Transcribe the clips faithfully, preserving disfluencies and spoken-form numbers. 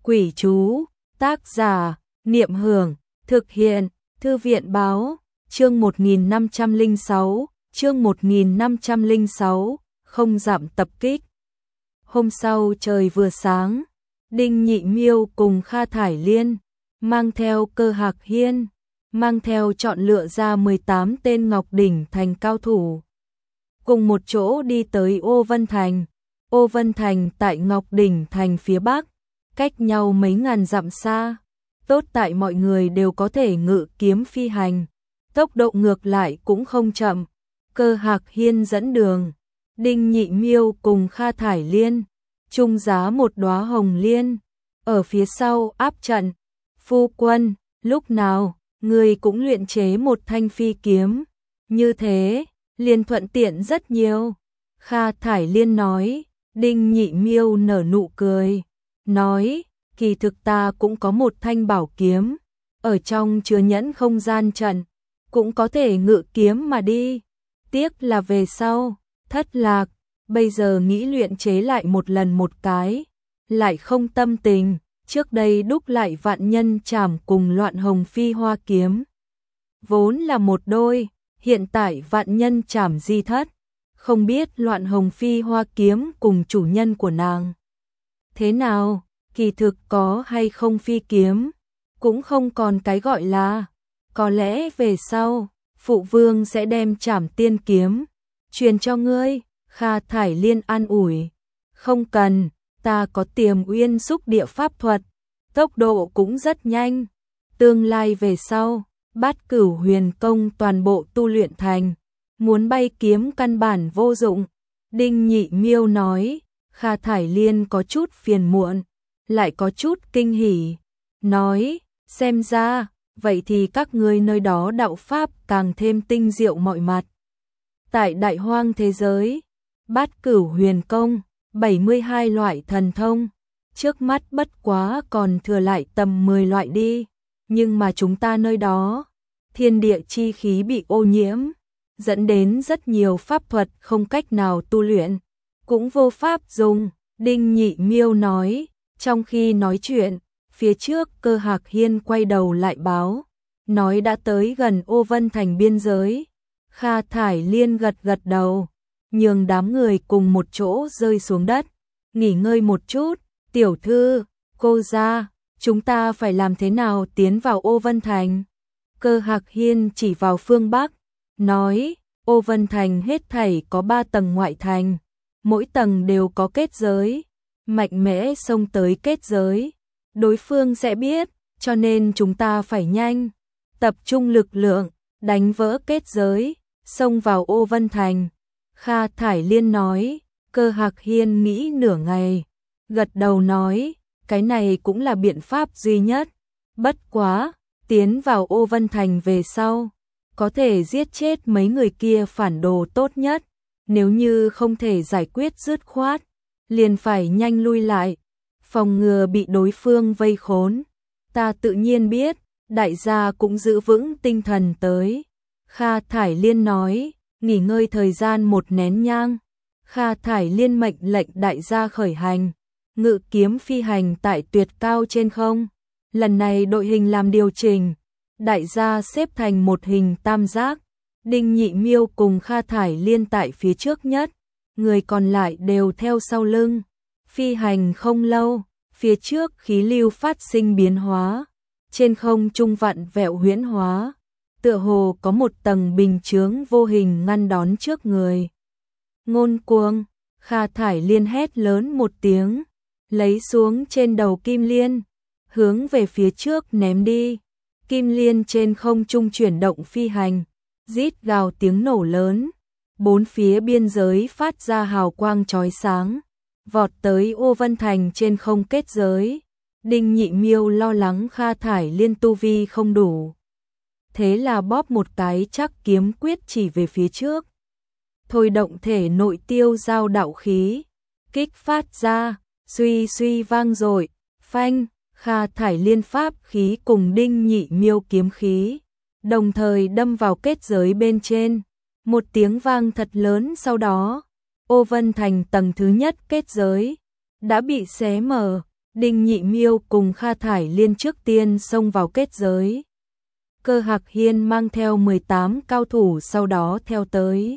Quỷ chú, tác giả, Niệm Hưởng, thực hiện, Thư viện Báo, chương một nghìn năm trăm lẻ sáu, chương một nghìn năm trăm lẻ sáu, không giảm tập kích. Hôm sau trời vừa sáng, Đinh Nhị Miêu cùng Kha Thải Liên, mang theo Cơ Hạc Hiên, mang theo chọn lựa ra mười tám tên Ngọc Đỉnh Thành cao thủ. Cùng một chỗ đi tới Ô Vân Thành. Ô Vân Thành tại Ngọc Đỉnh Thành phía Bắc, cách nhau mấy ngàn dặm xa. Tốt tại mọi người đều có thể ngự kiếm phi hành, tốc độ ngược lại cũng không chậm. Cơ Hạc Hiên dẫn đường, Đinh Nhị Miêu cùng Kha Thải Liên, chung giá một đóa hồng liên, ở phía sau áp trận. Phu quân, lúc nào, người cũng luyện chế một thanh phi kiếm, như thế, liền thuận tiện rất nhiều. Kha Thải Liên nói. Đinh Nhị Miêu nở nụ cười, nói, kỳ thực ta cũng có một thanh bảo kiếm, ở trong chứa nhẫn không gian trận, cũng có thể ngự kiếm mà đi. Tiếc là về sau, thất lạc, bây giờ nghĩ luyện chế lại một lần một cái, lại không tâm tình, trước đây đúc lại vạn nhân trảm cùng loạn hồng phi hoa kiếm. Vốn là một đôi, hiện tại vạn nhân trảm di thất. Không biết loạn hồng phi hoa kiếm cùng chủ nhân của nàng thế nào, kỳ thực có hay không phi kiếm, cũng không còn cái gọi là, có lẽ về sau, phụ vương sẽ đem trảm tiên kiếm, truyền cho ngươi. Kha Thải Liên an ủi, không cần, ta có Tiềm Uyên xúc địa pháp thuật, tốc độ cũng rất nhanh, tương lai về sau, Bát Cửu Huyền Công toàn bộ tu luyện thành. Muốn bay kiếm căn bản vô dụng. Đinh Nhị Miêu nói. Kha Thải Liên có chút phiền muộn, lại có chút kinh hỉ, nói, xem ra, vậy thì các ngươi nơi đó đạo pháp càng thêm tinh diệu mọi mặt. Tại đại hoang thế giới, Bát Cửu Huyền Công, bảy mươi hai loại thần thông, trước mắt bất quá còn thừa lại tầm mười loại đi, nhưng mà chúng ta nơi đó, thiên địa chi khí bị ô nhiễm, dẫn đến rất nhiều pháp thuật không cách nào tu luyện, cũng vô pháp dùng. Đinh Nhị Miêu nói. Trong khi nói chuyện, phía trước Cơ Hạc Hiên quay đầu lại báo, nói đã tới gần Ô Vân Thành biên giới. Kha Thải Liên gật gật đầu, nhường đám người cùng một chỗ rơi xuống đất, nghỉ ngơi một chút. Tiểu thư, cô ra, chúng ta phải làm thế nào tiến vào Ô Vân Thành? Cơ Hạc Hiên chỉ vào phương Bắc, nói, Ô Vân Thành hết thảy có ba tầng ngoại thành, mỗi tầng đều có kết giới, mạnh mẽ xông tới kết giới, đối phương sẽ biết, cho nên chúng ta phải nhanh, tập trung lực lượng, đánh vỡ kết giới, xông vào Ô Vân Thành. Kha Thải Liên nói. Cơ Hạc Hiên nghĩ nửa ngày, gật đầu nói, cái này cũng là biện pháp duy nhất, bất quá, tiến vào Ô Vân Thành về sau, có thể giết chết mấy người kia phản đồ tốt nhất, nếu như không thể giải quyết dứt khoát, liền phải nhanh lui lại, phòng ngừa bị đối phương vây khốn. Ta tự nhiên biết, đại gia cũng giữ vững tinh thần tới. Kha Thải Liên nói, nghỉ ngơi thời gian một nén nhang. Kha Thải Liên mệnh lệnh đại gia khởi hành, ngự kiếm phi hành tại tuyệt cao trên không. Lần này đội hình làm điều chỉnh, đại gia xếp thành một hình tam giác, Đinh Nhị Miêu cùng Kha Thải Liên tại phía trước nhất, người còn lại đều theo sau lưng. Phi hành không lâu, phía trước khí lưu phát sinh biến hóa, trên không trung vặn vẹo huyễn hóa, tựa hồ có một tầng bình chướng vô hình ngăn đón trước người. Ngôn Cuồng, Kha Thải Liên hét lớn một tiếng, lấy xuống trên đầu kim liên, hướng về phía trước ném đi. Kim liên trên không trung chuyển động phi hành, rít gào tiếng nổ lớn, bốn phía biên giới phát ra hào quang chói sáng, vọt tới Ô Vân Thành trên không kết giới. Đinh Nhị Miêu lo lắng Kha Thải Liên tu vi không đủ, thế là bóp một cái chắc kiếm quyết chỉ về phía trước, thôi động thể nội tiêu giao đạo khí, kích phát ra, suy suy vang dội, phanh. Kha Thải Liên pháp khí cùng Đinh Nhị Miêu kiếm khí, đồng thời đâm vào kết giới bên trên. Một tiếng vang thật lớn sau đó, Ô Vân Thành tầng thứ nhất kết giới đã bị xé mở, Đinh Nhị Miêu cùng Kha Thải Liên trước tiên xông vào kết giới. Cơ Hạc Hiên mang theo mười tám cao thủ sau đó theo tới.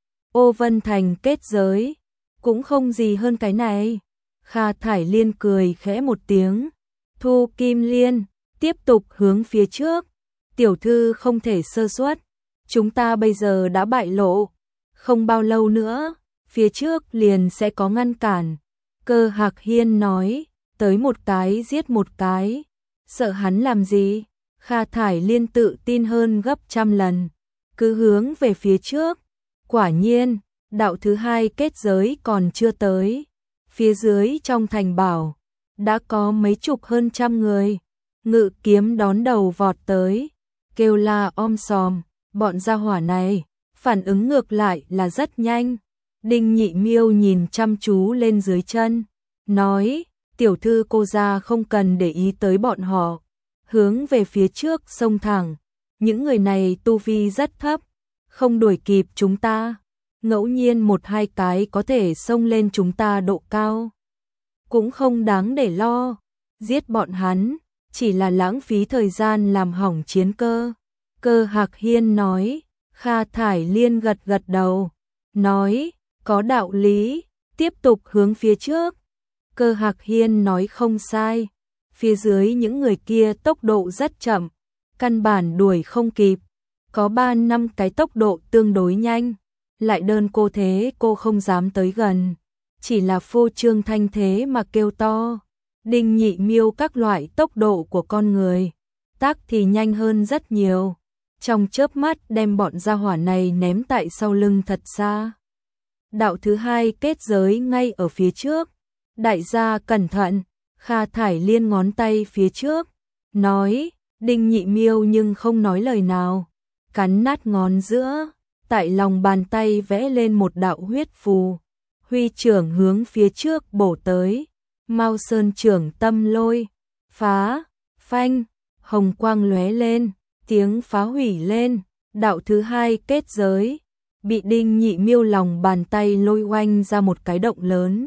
Ô Vân Thành kết giới, cũng không gì hơn cái này. Kha Thải Liên cười khẽ một tiếng, thu kim liên, tiếp tục hướng phía trước. Tiểu thư không thể sơ suất, chúng ta bây giờ đã bại lộ, không bao lâu nữa, phía trước liền sẽ có ngăn cản. Cơ Hạc Hiên nói, tới một cái giết một cái, sợ hắn làm gì? Kha Thải Liên tự tin hơn gấp trăm lần, cứ hướng về phía trước. Quả nhiên, đạo thứ hai kết giới còn chưa tới. Phía dưới trong thành bảo, đã có mấy chục hơn trăm người. Ngự kiếm đón đầu vọt tới, kêu la om sòm, bọn gia hỏa này, phản ứng ngược lại là rất nhanh. Đinh Nhị Miêu nhìn chăm chú lên dưới chân, nói, tiểu thư cô gia không cần để ý tới bọn họ. Hướng về phía trước xông thẳng, những người này tu vi rất thấp, không đuổi kịp chúng ta. Ngẫu nhiên một hai cái có thể xông lên chúng ta độ cao, cũng không đáng để lo. Giết bọn hắn, chỉ là lãng phí thời gian làm hỏng chiến cơ. Cơ Hạc Hiên nói. Kha Thải Liên gật gật đầu, nói, có đạo lý, tiếp tục hướng phía trước. Cơ Hạc Hiên nói không sai, phía dưới những người kia tốc độ rất chậm, căn bản đuổi không kịp. Có ba năm cái tốc độ tương đối nhanh, lại đơn cô thế cô không dám tới gần, chỉ là phô trương thanh thế mà kêu to. Đinh Nhị Miêu các loại tốc độ của con người, tác thì nhanh hơn rất nhiều. Trong chớp mắt đem bọn gia hỏa này ném tại sau lưng thật xa. Đạo thứ hai kết giới ngay ở phía trước. Đại gia cẩn thận. Kha Thải Liên ngón tay phía trước, nói. Đinh Nhị Miêu nhưng không nói lời nào, cắn nát ngón giữa, tại lòng bàn tay vẽ lên một đạo huyết phù. Huy trưởng hướng phía trước bổ tới. Mao Sơn trưởng tâm lôi, phá, phanh, hồng quang lóe lên. Tiếng phá hủy lên, đạo thứ hai kết giới, bị Đinh Nhị Miêu lòng bàn tay lôi oanh ra một cái động lớn.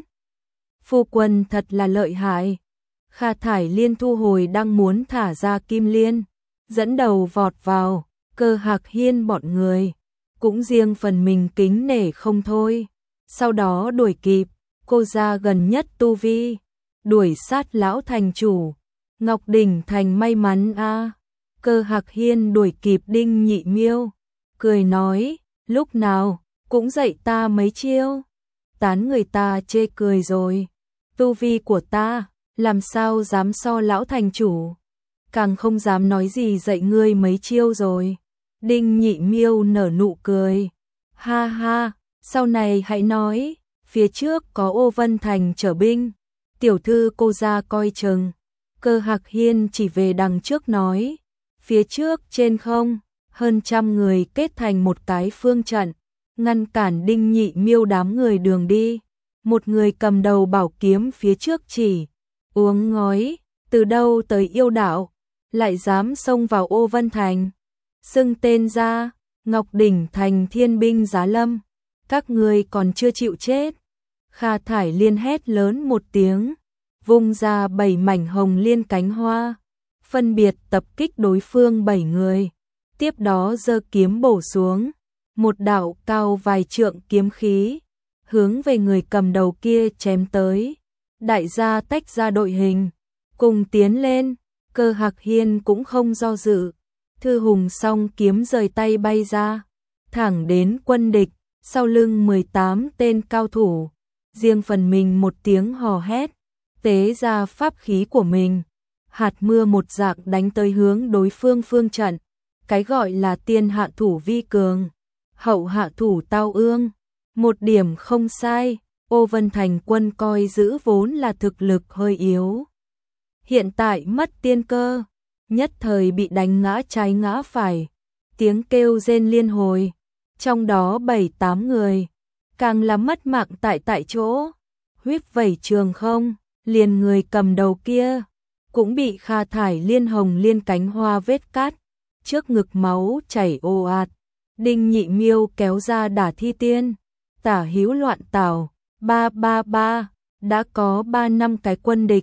Phu quân thật là lợi hại. Kha Thải Liên thu hồi đang muốn thả ra kim liên, dẫn đầu vọt vào. Cơ Hạc Hiên bọn người, cũng riêng phần mình kính nể không thôi. Sau đó đuổi kịp, cô ra gần nhất tu vi, đuổi sát lão thành chủ. Ngọc Đỉnh Thành may mắn a. À. Cơ Hạc Hiên đuổi kịp Đinh Nhị Miêu, cười nói, lúc nào cũng dạy ta mấy chiêu. Tán người ta chê cười rồi, tu vi của ta làm sao dám so lão thành chủ, càng không dám nói gì dạy ngươi mấy chiêu rồi. Đinh Nhị Miêu nở nụ cười, ha ha, sau này hãy nói, phía trước có Ô Vân Thành chở binh, tiểu thư cô ra coi chừng. Cơ Hạc Hiên chỉ về đằng trước nói. Phía trước trên không, hơn trăm người kết thành một cái phương trận, ngăn cản Đinh Nhị Miêu đám người đường đi. Một người cầm đầu bảo kiếm phía trước chỉ, uống ngói, từ đâu tới yêu đạo, lại dám xông vào Ô Vân Thành. Xưng tên ra, Ngọc Đỉnh Thành thiên binh giá lâm, các người còn chưa chịu chết. Kha Thải Liên hét lớn một tiếng, vung ra bảy mảnh hồng liên cánh hoa, phân biệt tập kích đối phương bảy người, tiếp đó giơ kiếm bổ xuống, một đạo cao vài trượng kiếm khí, hướng về người cầm đầu kia chém tới. Đại gia tách ra đội hình, cùng tiến lên. Cơ Hạc Hiên cũng không do dự, thư hùng song kiếm rời tay bay ra, thẳng đến quân địch, sau lưng mười tám tên cao thủ, riêng phần mình một tiếng hò hét, tế ra pháp khí của mình. Hạt mưa một dạng đánh tới hướng đối phương phương trận, cái gọi là tiên hạ thủ vi cường, hậu hạ thủ tao ương, một điểm không sai. Ô Vân Thành quân coi giữ vốn là thực lực hơi yếu, hiện tại mất tiên cơ, nhất thời bị đánh ngã trái ngã phải, tiếng kêu rên liên hồi, trong đó bảy tám người, càng là mất mạng tại tại chỗ, huyết vẩy trường không, liền người cầm đầu kia cũng bị Kha Thải Liên hồng liên cánh hoa vết cắt, trước ngực máu chảy ồ ạt. Đinh Nhị Miêu kéo ra đả thi tiên, tả hữu loạn tảo, ba ba ba, đã có ba năm cái quân địch,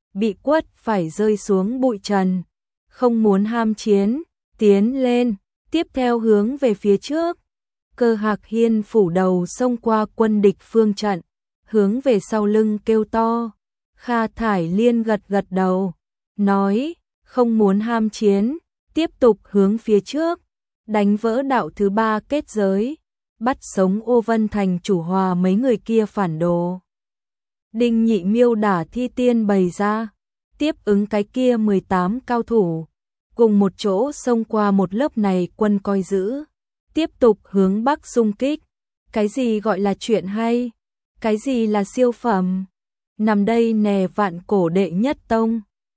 bị quất phải rơi xuống bụi trần, không muốn ham chiến, tiến lên, tiếp theo hướng về phía trước. Cơ Hạc Hiên phủ đầu xông qua quân địch phương trận, hướng về sau lưng kêu to. Kha Thải Liên gật gật đầu, nói, không muốn ham chiến, tiếp tục hướng phía trước, đánh vỡ đạo thứ ba kết giới, bắt sống Ô Vân Thành chủ hòa mấy người kia phản đồ. Đinh Nhị miêu đả thi tiên bày ra, tiếp ứng cái kia mười tám cao thủ, cùng một chỗ xông qua một lớp này quân coi giữ, tiếp tục hướng bắc xung kích. Cái gì gọi là chuyện hay? Cái gì là siêu phẩm? Nằm đây nè vạn cổ đệ nhất tông.